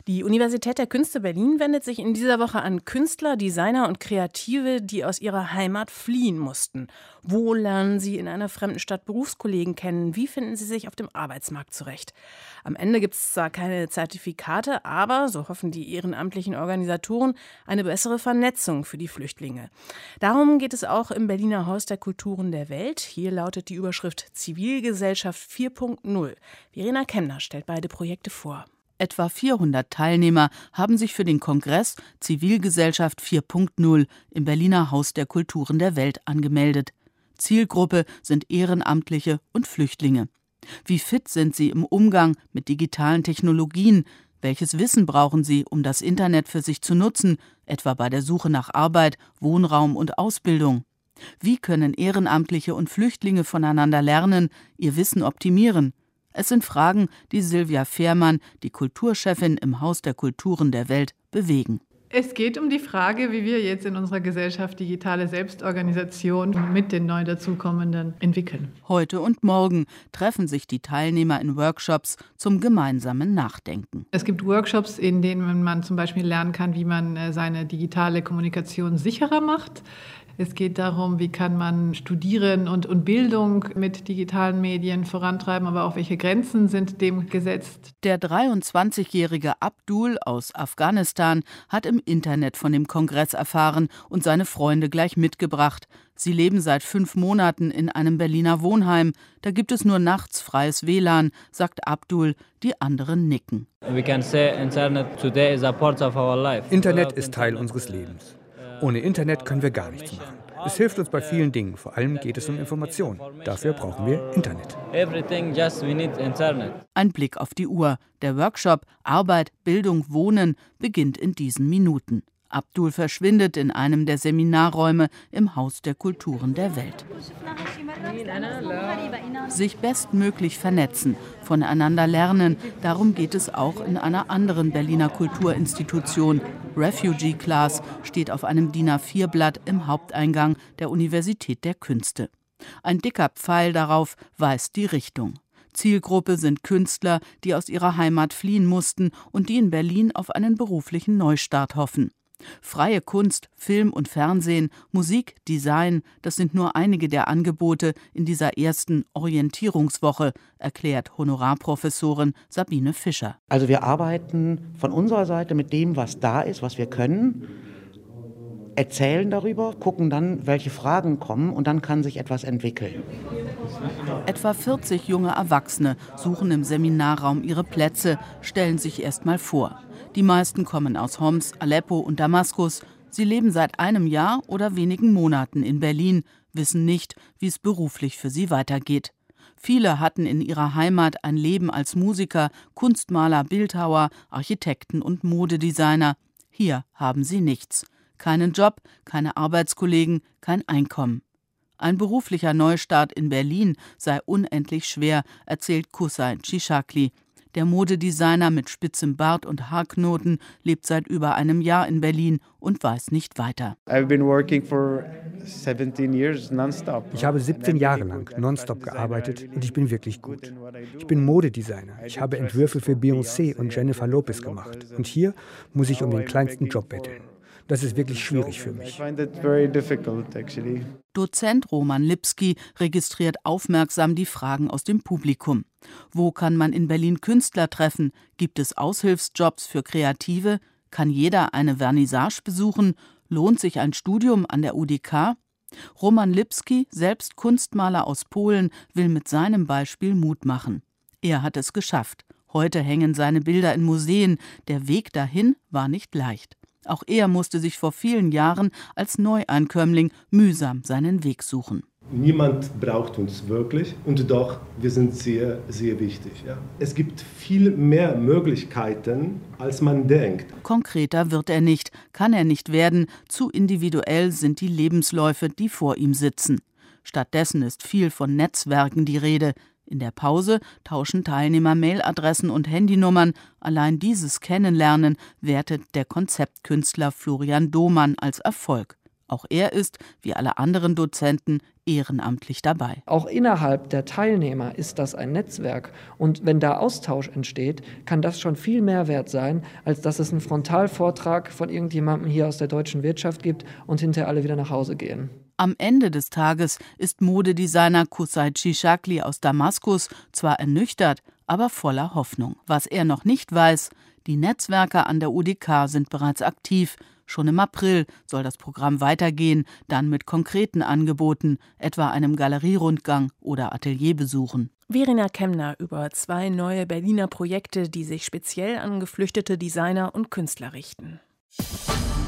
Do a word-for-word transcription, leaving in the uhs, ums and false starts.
Die Universität der Künste Berlin wendet sich in dieser Woche an Künstler, Designer und Kreative, die aus ihrer Heimat fliehen mussten. Wo lernen sie in einer fremden Stadt Berufskollegen kennen? Wie finden sie sich auf dem Arbeitsmarkt zurecht? Am Ende gibt es zwar keine Zertifikate, aber, so hoffen die ehrenamtlichen Organisatoren, eine bessere Vernetzung für die Flüchtlinge. Darum geht es auch im Berliner Haus der Kulturen der Welt. Hier lautet die Überschrift Zivilgesellschaft vier Punkt null. Verena Kemner stellt beide Projekte vor. Etwa vierhundert Teilnehmer haben sich für den Kongress Zivilgesellschaft vier Punkt null im Berliner Haus der Kulturen der Welt angemeldet. Zielgruppe sind Ehrenamtliche und Flüchtlinge. Wie fit sind sie im Umgang mit digitalen Technologien? Welches Wissen brauchen sie, um das Internet für sich zu nutzen, etwa bei der Suche nach Arbeit, Wohnraum und Ausbildung? Wie können Ehrenamtliche und Flüchtlinge voneinander lernen, ihr Wissen optimieren? Es sind Fragen, die Silvia Fehrmann, die Kulturchefin im Haus der Kulturen der Welt, bewegen. Es geht um die Frage, wie wir jetzt in unserer Gesellschaft digitale Selbstorganisation mit den neu dazukommenden entwickeln. Heute und morgen treffen sich die Teilnehmer in Workshops zum gemeinsamen Nachdenken. Es gibt Workshops, in denen man zum Beispiel lernen kann, wie man seine digitale Kommunikation sicherer macht. Es geht darum, wie kann man Studieren und, und Bildung mit digitalen Medien vorantreiben, aber auch welche Grenzen sind dem gesetzt. Der dreiundzwanzigjährige Abdul aus Afghanistan hat im Internet von dem Kongress erfahren und seine Freunde gleich mitgebracht. Sie leben seit fünf Monaten in einem Berliner Wohnheim. Da gibt es nur nachts freies W L A N, sagt Abdul. Die anderen nicken. Internet ist Teil unseres Lebens. Ohne Internet können wir gar nichts machen. Es hilft uns bei vielen Dingen. Vor allem geht es um Information. Dafür brauchen wir Internet. Ein Blick auf die Uhr. Der Workshop Arbeit, Bildung, Wohnen beginnt in diesen Minuten. Abdul verschwindet in einem der Seminarräume im Haus der Kulturen der Welt. Sich bestmöglich vernetzen, voneinander lernen, darum geht es auch in einer anderen Berliner Kulturinstitution. Refugee Class steht auf einem D I N A vier Blatt im Haupteingang der Universität der Künste. Ein dicker Pfeil darauf weist die Richtung. Zielgruppe sind Künstler, die aus ihrer Heimat fliehen mussten und die in Berlin auf einen beruflichen Neustart hoffen. Freie Kunst, Film und Fernsehen, Musik, Design, das sind nur einige der Angebote in dieser ersten Orientierungswoche, erklärt Honorarprofessorin Sabine Fischer. Also wir arbeiten von unserer Seite mit dem, was da ist, was wir können, erzählen darüber, gucken dann, welche Fragen kommen und dann kann sich etwas entwickeln. Etwa vierzig junge Erwachsene suchen im Seminarraum ihre Plätze, stellen sich erst mal vor. Die meisten kommen aus Homs, Aleppo und Damaskus. Sie leben seit einem Jahr oder wenigen Monaten in Berlin, wissen nicht, wie es beruflich für sie weitergeht. Viele hatten in ihrer Heimat ein Leben als Musiker, Kunstmaler, Bildhauer, Architekten und Modedesigner. Hier haben sie nichts. Keinen Job, keine Arbeitskollegen, kein Einkommen. Ein beruflicher Neustart in Berlin sei unendlich schwer, erzählt Kusay Cishakli. Der Modedesigner mit spitzem Bart und Haarknoten lebt seit über einem Jahr in Berlin und weiß nicht weiter. Ich habe siebzehn Jahre lang nonstop gearbeitet und ich bin wirklich gut. Ich bin Modedesigner. Ich habe Entwürfe für Beyoncé und Jennifer Lopez gemacht. Und hier muss ich um den kleinsten Job betteln. Das ist wirklich schwierig für mich. Dozent Roman Lipski registriert aufmerksam die Fragen aus dem Publikum. Wo kann man in Berlin Künstler treffen? Gibt es Aushilfsjobs für Kreative? Kann jeder eine Vernissage besuchen? Lohnt sich ein Studium an der U D K? Roman Lipski, selbst Kunstmaler aus Polen, will mit seinem Beispiel Mut machen. Er hat es geschafft. Heute hängen seine Bilder in Museen. Der Weg dahin war nicht leicht. Auch er musste sich vor vielen Jahren als Neueinkömmling mühsam seinen Weg suchen. Niemand braucht uns wirklich und doch, wir sind sehr, sehr wichtig. Ja. Es gibt viel mehr Möglichkeiten, als man denkt. Konkreter wird er nicht, kann er nicht werden, zu individuell sind die Lebensläufe, die vor ihm sitzen. Stattdessen ist viel von Netzwerken die Rede. In der Pause tauschen Teilnehmer Mailadressen und Handynummern. Allein dieses Kennenlernen wertet der Konzeptkünstler Florian Domann als Erfolg. Auch er ist, wie alle anderen Dozenten, ehrenamtlich dabei. Auch innerhalb der Teilnehmer ist das ein Netzwerk. Und wenn da Austausch entsteht, kann das schon viel mehr wert sein, als dass es einen Frontalvortrag von irgendjemandem hier aus der deutschen Wirtschaft gibt und hinterher alle wieder nach Hause gehen. Am Ende des Tages ist Modedesigner Qusay Chishakli aus Damaskus zwar ernüchtert, aber voller Hoffnung. Was er noch nicht weiß: Die Netzwerke an der U D K sind bereits aktiv. Schon im April soll das Programm weitergehen, dann mit konkreten Angeboten, etwa einem Galerierundgang oder Atelierbesuchen. Verena Kemner über zwei neue Berliner Projekte, die sich speziell an geflüchtete Designer und Künstler richten.